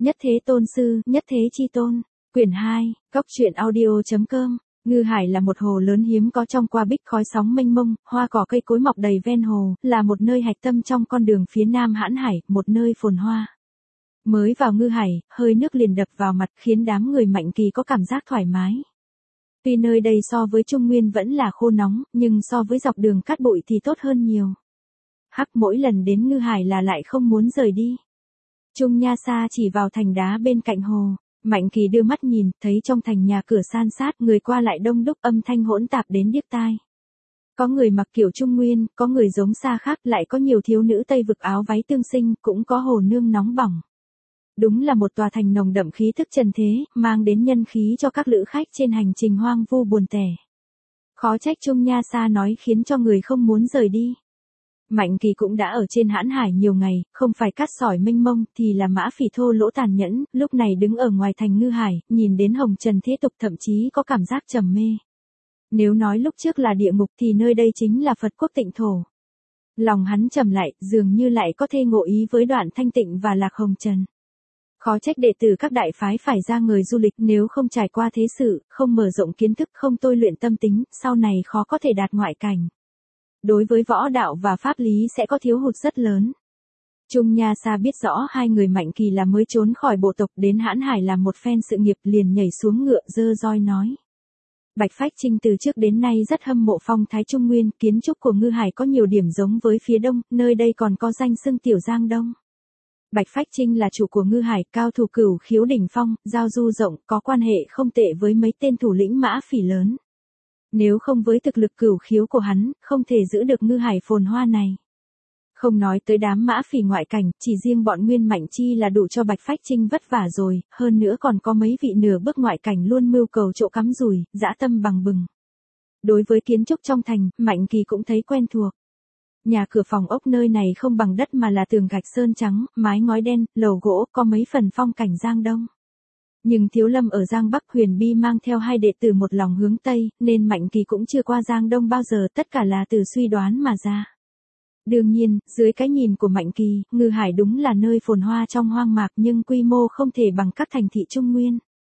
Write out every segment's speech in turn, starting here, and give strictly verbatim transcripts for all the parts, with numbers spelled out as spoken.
Nhất thế tôn sư, nhất thế chi tôn. Quyển hai, Cốc truyện audio.com. Ngư Hải là một hồ lớn hiếm có trong qua bích khói sóng mênh mông, hoa cỏ cây cối mọc đầy ven hồ, là một nơi hạch tâm trong con đường phía nam Hãn Hải, một nơi phồn hoa. Mới vào Ngư Hải, hơi nước liền đập vào mặt khiến đám người Mạnh Kỳ có cảm giác thoải mái. Tuy nơi đây so với Trung Nguyên vẫn là khô nóng, nhưng so với dọc đường cát bụi thì tốt hơn nhiều. Hắc mỗi lần đến Ngư Hải là lại không muốn rời đi. Trung Nha Sa chỉ vào thành đá bên cạnh hồ. Mạnh Kỳ đưa mắt nhìn, thấy trong thành nhà cửa san sát, người qua lại đông đúc, âm thanh hỗn tạp đến điếc tai. Có người mặc kiểu Trung Nguyên, có người giống Sa khác, lại có nhiều thiếu nữ Tây vực áo váy tương sinh, cũng có hồ nương nóng bỏng. Đúng là một tòa thành nồng đậm khí thức trần thế, mang đến nhân khí cho các lữ khách trên hành trình hoang vu buồn tẻ. Khó trách Trung Nha Sa nói khiến cho người không muốn rời đi. Mạnh Kỳ cũng đã ở trên Hãn Hải nhiều ngày, không phải cát sỏi mênh mông thì là mã phỉ thô lỗ tàn nhẫn, lúc này đứng ở ngoài thành Ngư Hải, nhìn đến hồng trần thế tục thậm chí có cảm giác trầm mê. Nếu nói lúc trước là địa ngục thì nơi đây chính là Phật quốc tịnh thổ. Lòng hắn trầm lại, dường như lại có thê ngộ ý với đoạn thanh tịnh và lạc hồng trần. Khó trách đệ tử các đại phái phải ra người du lịch, nếu không trải qua thế sự, không mở rộng kiến thức, không tôi luyện tâm tính, sau này khó có thể đạt ngoại cảnh. Đối với võ đạo và pháp lý sẽ có thiếu hụt rất lớn. Trung Nha Sa biết rõ hai người Mạnh Kỳ là mới trốn khỏi bộ tộc đến Hãn Hải làm một phen sự nghiệp, liền nhảy xuống ngựa dơ roi nói. Bạch Phách Trinh từ trước đến nay rất hâm mộ phong thái Trung Nguyên, kiến trúc của Ngư Hải có nhiều điểm giống với phía đông, nơi đây còn có danh xưng Tiểu Giang Đông. Bạch Phách Trinh là chủ của Ngư Hải, cao thủ cửu khiếu đỉnh phong, giao du rộng, có quan hệ không tệ với mấy tên thủ lĩnh mã phỉ lớn. Nếu không với thực lực cửu khiếu của hắn, không thể giữ được Ngư Hải phồn hoa này. Không nói tới đám mã phỉ ngoại cảnh, chỉ riêng bọn Nguyên Mạnh Chi là đủ cho Bạch Phách Trinh vất vả rồi, hơn nữa còn có mấy vị nửa bước ngoại cảnh luôn mưu cầu chỗ cắm rùi, dã tâm bằng bừng. Đối với kiến trúc trong thành, Mạnh Kỳ cũng thấy quen thuộc. Nhà cửa phòng ốc nơi này không bằng đất mà là tường gạch sơn trắng, mái ngói đen, lầu gỗ, có mấy phần phong cảnh Giang Đông. Nhưng Thiếu Lâm ở Giang Bắc, Huyền Bi mang theo hai đệ tử một lòng hướng Tây, nên Mạnh Kỳ cũng chưa qua Giang Đông bao giờ, tất cả là từ suy đoán mà ra. Đương nhiên, dưới cái nhìn của Mạnh Kỳ, Ngư Hải đúng là nơi phồn hoa trong hoang mạc nhưng quy mô không thể bằng các thành thị Trung Nguyên.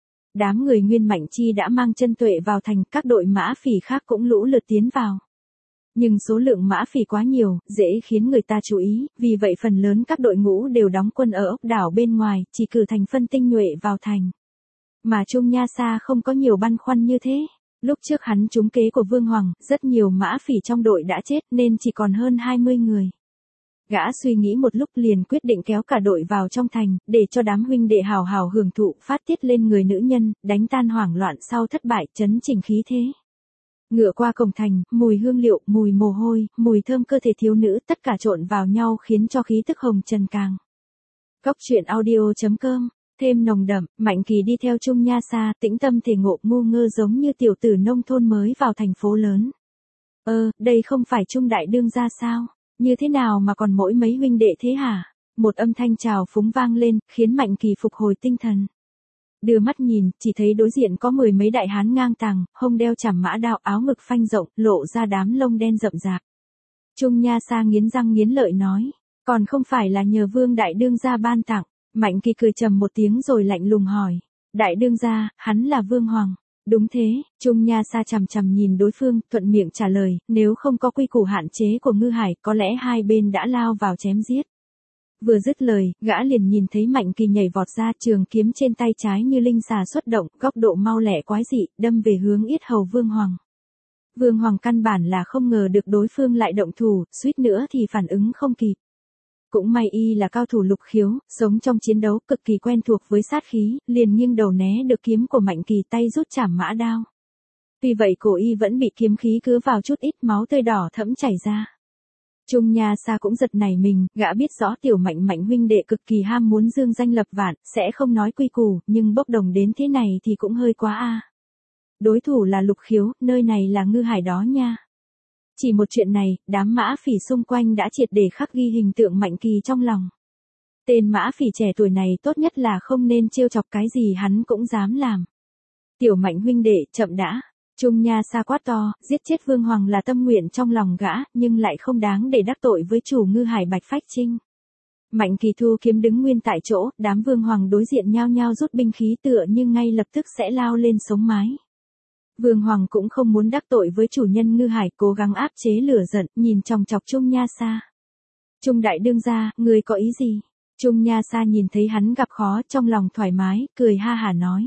Đám người Nguyên Mạnh Chi đã mang chân tuệ vào thành, các đội mã phỉ khác cũng lũ lượt tiến vào. Nhưng số lượng mã phỉ quá nhiều, dễ khiến người ta chú ý, vì vậy phần lớn các đội ngũ đều đóng quân ở ốc đảo bên ngoài, chỉ cử thành phân tinh nhuệ vào thành. Mà Trung Nha Sa không có nhiều băn khoăn như thế. Lúc trước hắn trúng kế của Vương Hoàng, rất nhiều mã phỉ trong đội đã chết nên chỉ còn hơn hai mươi người. Gã suy nghĩ một lúc liền quyết định kéo cả đội vào trong thành, để cho đám huynh đệ hào hào hưởng thụ, phát tiết lên người nữ nhân, đánh tan hoảng loạn sau thất bại, chấn chỉnh khí thế. Ngựa qua cổng thành, mùi hương liệu, mùi mồ hôi, mùi thơm cơ thể thiếu nữ tất cả trộn vào nhau khiến cho khí tức hồng trần càng. Cốc truyện audio.com, thêm nồng đậm. Mạnh Kỳ đi theo Trung Nha Sa, tĩnh tâm thể ngộ, ngu ngơ giống như tiểu tử nông thôn mới vào thành phố lớn. Ơ, đây không phải Trung đại đương gia sao? Như thế nào mà còn mỗi mấy huynh đệ thế hả? Một âm thanh trào phúng vang lên, khiến Mạnh Kỳ phục hồi tinh thần. Đưa mắt nhìn, chỉ thấy đối diện có mười mấy đại hán ngang tàng, hông đeo chảm mã đao, áo ngực phanh rộng, lộ ra đám lông đen rậm rạp. Trung Nha Sa nghiến răng nghiến lợi nói, còn không phải là nhờ Vương đại đương gia ban tặng. Mạnh Kỳ cười trầm một tiếng rồi lạnh lùng hỏi, đại đương gia, hắn là Vương Hoàng. Đúng thế, Trung Nha Sa chằm chằm nhìn đối phương, thuận miệng trả lời, nếu không có quy củ hạn chế của Ngư Hải, có lẽ hai bên đã lao vào chém giết. Vừa dứt lời, gã liền nhìn thấy Mạnh Kỳ nhảy vọt ra, trường kiếm trên tay trái như linh xà xuất động, góc độ mau lẹ quái dị, đâm về hướng yết hầu Vương Hoàng. Vương Hoàng căn bản là không ngờ được đối phương lại động thủ, suýt nữa thì phản ứng không kịp. Cũng may y là cao thủ lục khiếu, sống trong chiến đấu, cực kỳ quen thuộc với sát khí, liền nghiêng đầu né được kiếm của Mạnh Kỳ, tay rút chảm mã đao. Tuy vậy cổ y vẫn bị kiếm khí cứa vào chút ít, máu tươi đỏ thẫm chảy ra. Trung Nha Sa cũng giật nảy mình, gã biết rõ tiểu Mạnh Mạnh huynh đệ cực kỳ ham muốn dương danh lập vạn, sẽ không nói quy củ, nhưng bốc đồng đến thế này thì cũng hơi quá a. Đối thủ là lục khiếu, nơi này là Ngư Hải đó nha. Chỉ một chuyện này, đám mã phỉ xung quanh đã triệt để khắc ghi hình tượng Mạnh Kỳ trong lòng. Tên mã phỉ trẻ tuổi này tốt nhất là không nên trêu chọc, cái gì hắn cũng dám làm. Tiểu Mạnh huynh đệ, chậm đã. Trung Nha Sa quát to, giết chết Vương Hoàng là tâm nguyện trong lòng gã, nhưng lại không đáng để đắc tội với chủ Ngư Hải Bạch Phách Trinh. Mạnh Kỳ thu kiếm đứng nguyên tại chỗ, đám vương hoàng đối diện nhao nhao rút binh khí tựa như ngay lập tức sẽ lao lên sống mái. Vương hoàng cũng không muốn đắc tội với chủ nhân Ngư Hải, cố gắng áp chế lửa giận, nhìn chòng chọc Trung Nha Sa. Trung đại đương gia, người có ý gì? Trung Nha Sa nhìn thấy hắn gặp khó, trong lòng thoải mái, cười ha hả nói.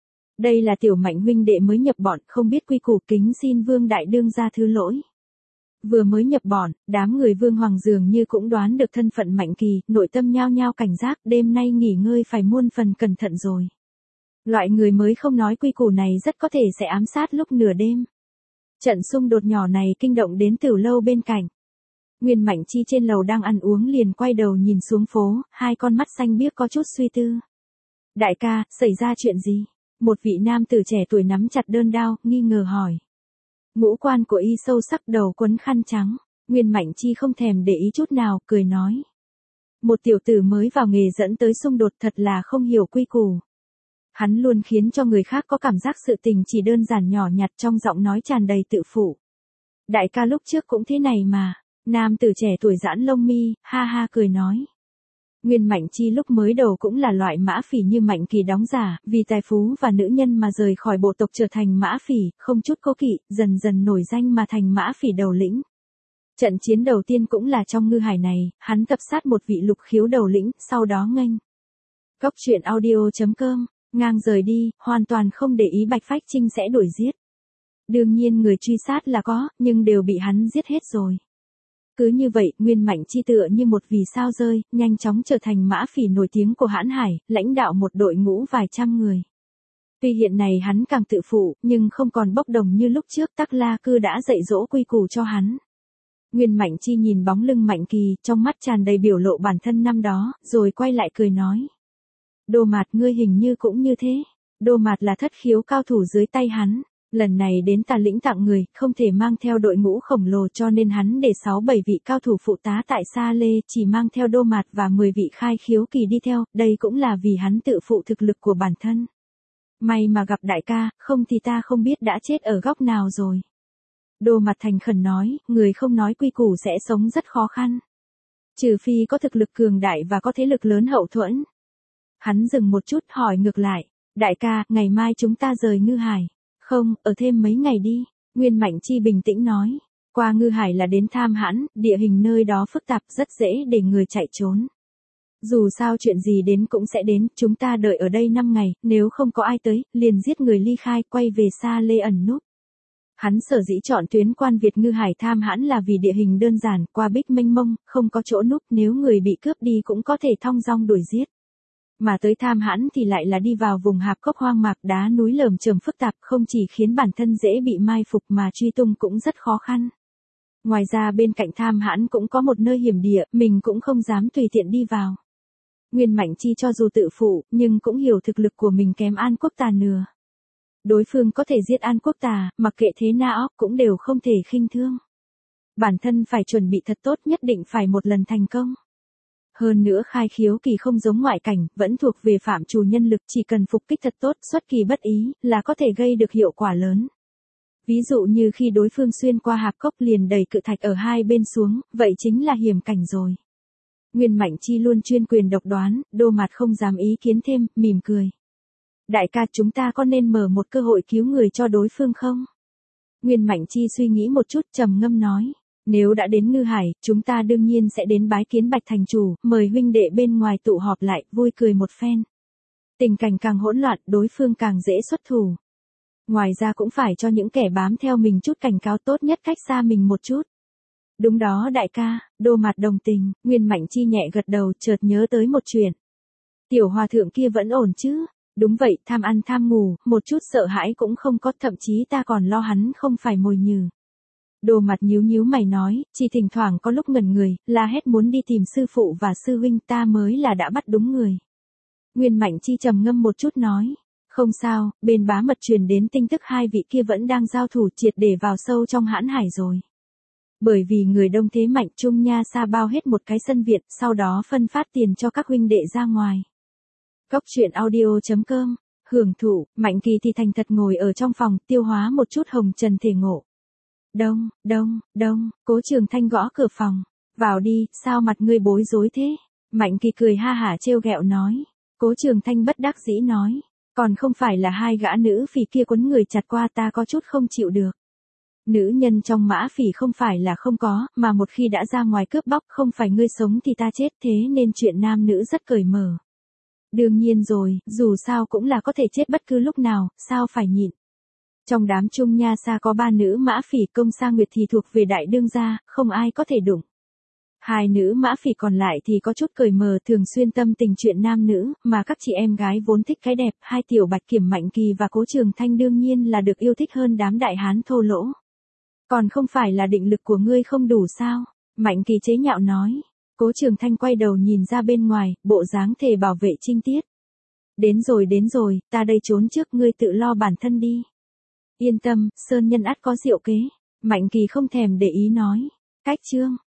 Đây là tiểu Mạnh huynh đệ mới nhập bọn, không biết quy củ, kính xin Vương đại đương gia thứ lỗi. Vừa mới nhập bọn, đám người Vương hoàng dường như cũng đoán được thân phận Mạnh Kỳ, nội tâm nhao nhao cảnh giác, đêm nay nghỉ ngơi phải muôn phần cẩn thận rồi. Loại người mới không nói quy củ này rất có thể sẽ ám sát lúc nửa đêm. Trận xung đột nhỏ này kinh động đến Tử lâu bên cạnh. Nguyên Mạnh Chi trên lầu đang ăn uống liền quay đầu nhìn xuống phố, hai con mắt xanh biếc có chút suy tư. Đại ca, xảy ra chuyện gì? Một vị nam tử trẻ tuổi nắm chặt đơn đao, nghi ngờ hỏi. Ngũ quan của y sâu sắc, đầu quấn khăn trắng. Nguyên Mạnh Chi không thèm để ý chút nào, cười nói. Một tiểu tử mới vào nghề dẫn tới xung đột, thật là không hiểu quy củ. Hắn luôn khiến cho người khác có cảm giác sự tình chỉ đơn giản nhỏ nhặt, trong giọng nói tràn đầy tự phụ. Đại ca lúc trước cũng thế này mà. Nam tử trẻ tuổi giãn lông mi, ha ha cười nói. Nguyên Mạnh Chi lúc mới đầu cũng là loại mã phỉ như Mạnh Kỳ đóng giả, vì tài phú và nữ nhân mà rời khỏi bộ tộc trở thành mã phỉ, không chút cố kỵ, dần dần nổi danh mà thành mã phỉ đầu lĩnh. Trận chiến đầu tiên cũng là trong Ngư Hải này, hắn tập sát một vị lục khiếu đầu lĩnh, sau đó nghênh. Cốc truyện audio chấm com, ngang rời đi, hoàn toàn không để ý Bạch Phách Trinh sẽ đuổi giết. Đương nhiên người truy sát là có, nhưng đều bị hắn giết hết rồi. Cứ như vậy, Nguyên Mạnh Chi tựa như một vì sao rơi, nhanh chóng trở thành mã phỉ nổi tiếng của Hãn Hải, lãnh đạo một đội ngũ vài trăm người. Tuy hiện này hắn càng tự phụ, nhưng không còn bốc đồng như lúc trước, Tắc La Cư đã dạy dỗ quy củ cho hắn. Nguyên Mạnh Chi nhìn bóng lưng Mạnh Kỳ, trong mắt tràn đầy biểu lộ bản thân năm đó, rồi quay lại cười nói. Đô Mạt, ngươi hình như cũng như thế. Đô Mạt là thất khiếu cao thủ dưới tay hắn. Lần này đến Tà Lĩnh tặng người, không thể mang theo đội ngũ khổng lồ cho nên hắn để sáu bảy vị cao thủ phụ tá tại Sa Lê, chỉ mang theo Đô Mạt và mười vị khai khiếu kỳ đi theo, đây cũng là vì hắn tự phụ thực lực của bản thân. May mà gặp đại ca, không thì ta không biết đã chết ở góc nào rồi. Đô Mạt thành khẩn nói, người không nói quy củ sẽ sống rất khó khăn. Trừ phi có thực lực cường đại và có thế lực lớn hậu thuẫn. Hắn dừng một chút hỏi ngược lại, đại ca, ngày mai chúng ta rời Ngư Hải. Không, ở thêm mấy ngày đi, Nguyên Mạnh Chi bình tĩnh nói. Qua Ngư Hải là đến Tham Hãn, địa hình nơi đó phức tạp rất dễ để người chạy trốn. Dù sao chuyện gì đến cũng sẽ đến, chúng ta đợi ở đây năm ngày, nếu không có ai tới, liền giết người ly khai, quay về Sa Lê ẩn núp. Hắn sở dĩ chọn tuyến Quan Việt Ngư Hải Tham Hãn là vì địa hình đơn giản, qua bích mênh mông, không có chỗ núp, nếu người bị cướp đi cũng có thể thong dong đuổi giết. Mà tới Tham Hãn thì lại là đi vào vùng hạp cốc hoang mạc, đá núi lởm chởm phức tạp, không chỉ khiến bản thân dễ bị mai phục mà truy tung cũng rất khó khăn. Ngoài ra bên cạnh Tham Hãn cũng có một nơi hiểm địa, mình cũng không dám tùy tiện đi vào. Nguyên Mạnh Chi cho dù tự phụ, nhưng cũng hiểu thực lực của mình kém An Quốc Tà nửa. Đối phương có thể giết An Quốc Tà, mặc kệ thế nào cũng đều không thể khinh thương. Bản thân phải chuẩn bị thật tốt, nhất định phải một lần thành công. Hơn nữa khai khiếu kỳ không giống ngoại cảnh, vẫn thuộc về phạm trù nhân lực, chỉ cần phục kích thật tốt, xuất kỳ bất ý, là có thể gây được hiệu quả lớn. Ví dụ như khi đối phương xuyên qua hạp cốc liền đẩy cự thạch ở hai bên xuống, vậy chính là hiểm cảnh rồi. Nguyên Mạnh Chi luôn chuyên quyền độc đoán, Đô Mạt không dám ý kiến thêm, mỉm cười. Đại ca, chúng ta có nên mở một cơ hội cứu người cho đối phương không? Nguyên Mạnh Chi suy nghĩ một chút, trầm ngâm nói. Nếu đã đến Ngư Hải, chúng ta đương nhiên sẽ đến bái kiến Bạch thành chủ, mời huynh đệ bên ngoài tụ họp lại, vui cười một phen. Tình cảnh càng hỗn loạn, đối phương càng dễ xuất thủ. Ngoài ra cũng phải cho những kẻ bám theo mình chút cảnh cáo, tốt nhất cách xa mình một chút. Đúng đó đại ca, Đô Mạt đồng tình. Nguyên Mạnh Chi nhẹ gật đầu, chợt nhớ tới một chuyện. Tiểu hòa thượng kia vẫn ổn chứ? Đúng vậy, tham ăn tham ngủ, một chút sợ hãi cũng không có, thậm chí ta còn lo hắn không phải mồi nhử. Đô Mạt nhíu nhíu mày nói, chỉ thỉnh thoảng có lúc ngẩn người, la hét muốn đi tìm sư phụ và sư huynh, ta mới là đã bắt đúng người. Nguyên Mạnh Chi trầm ngâm một chút nói, không sao, bên bá mật truyền đến tin tức hai vị kia vẫn đang giao thủ, triệt để vào sâu trong Hãn Hải rồi. Bởi vì người đông thế mạnh, Trung Nha Sa bao hết một cái sân viện, sau đó phân phát tiền cho các huynh đệ ra ngoài. Cốc truyện audio chấm com, hưởng thụ, Mạnh Kỳ thì thành thật ngồi ở trong phòng, tiêu hóa một chút hồng trần thể ngộ. Đông, đông, đông, Cố Trường Thanh gõ cửa phòng. Vào đi, sao mặt ngươi bối rối thế? Mạnh Kỳ cười ha hả trêu ghẹo nói. Cố Trường Thanh bất đắc dĩ nói. Còn không phải là hai gã nữ phỉ kia quấn người chặt qua ta có chút không chịu được. Nữ nhân trong mã phỉ không phải là không có, mà một khi đã ra ngoài cướp bóc không phải ngươi sống thì ta chết, thế nên chuyện nam nữ rất cởi mở. Đương nhiên rồi, dù sao cũng là có thể chết bất cứ lúc nào, sao phải nhịn. Trong đám Trung Nha Sa có ba nữ mã phỉ, Công Sa Nguyệt thì thuộc về đại đương gia, không ai có thể đụng. Hai nữ mã phỉ còn lại thì có chút cởi mở, thường xuyên tâm tình chuyện nam nữ, mà các chị em gái vốn thích cái đẹp, hai tiểu bạch kiểm Mạnh Kỳ và Cố Trường Thanh đương nhiên là được yêu thích hơn đám đại hán thô lỗ. Còn không phải là định lực của ngươi không đủ sao? Mạnh Kỳ chế nhạo nói. Cố Trường Thanh quay đầu nhìn ra bên ngoài, bộ dáng thề bảo vệ trinh tiết. Đến rồi đến rồi, ta đây trốn trước, ngươi tự lo bản thân đi. Yên tâm, Sơn Nhân ắt có diệu kế. Mạnh Kỳ không thèm để ý nói. Cách chương.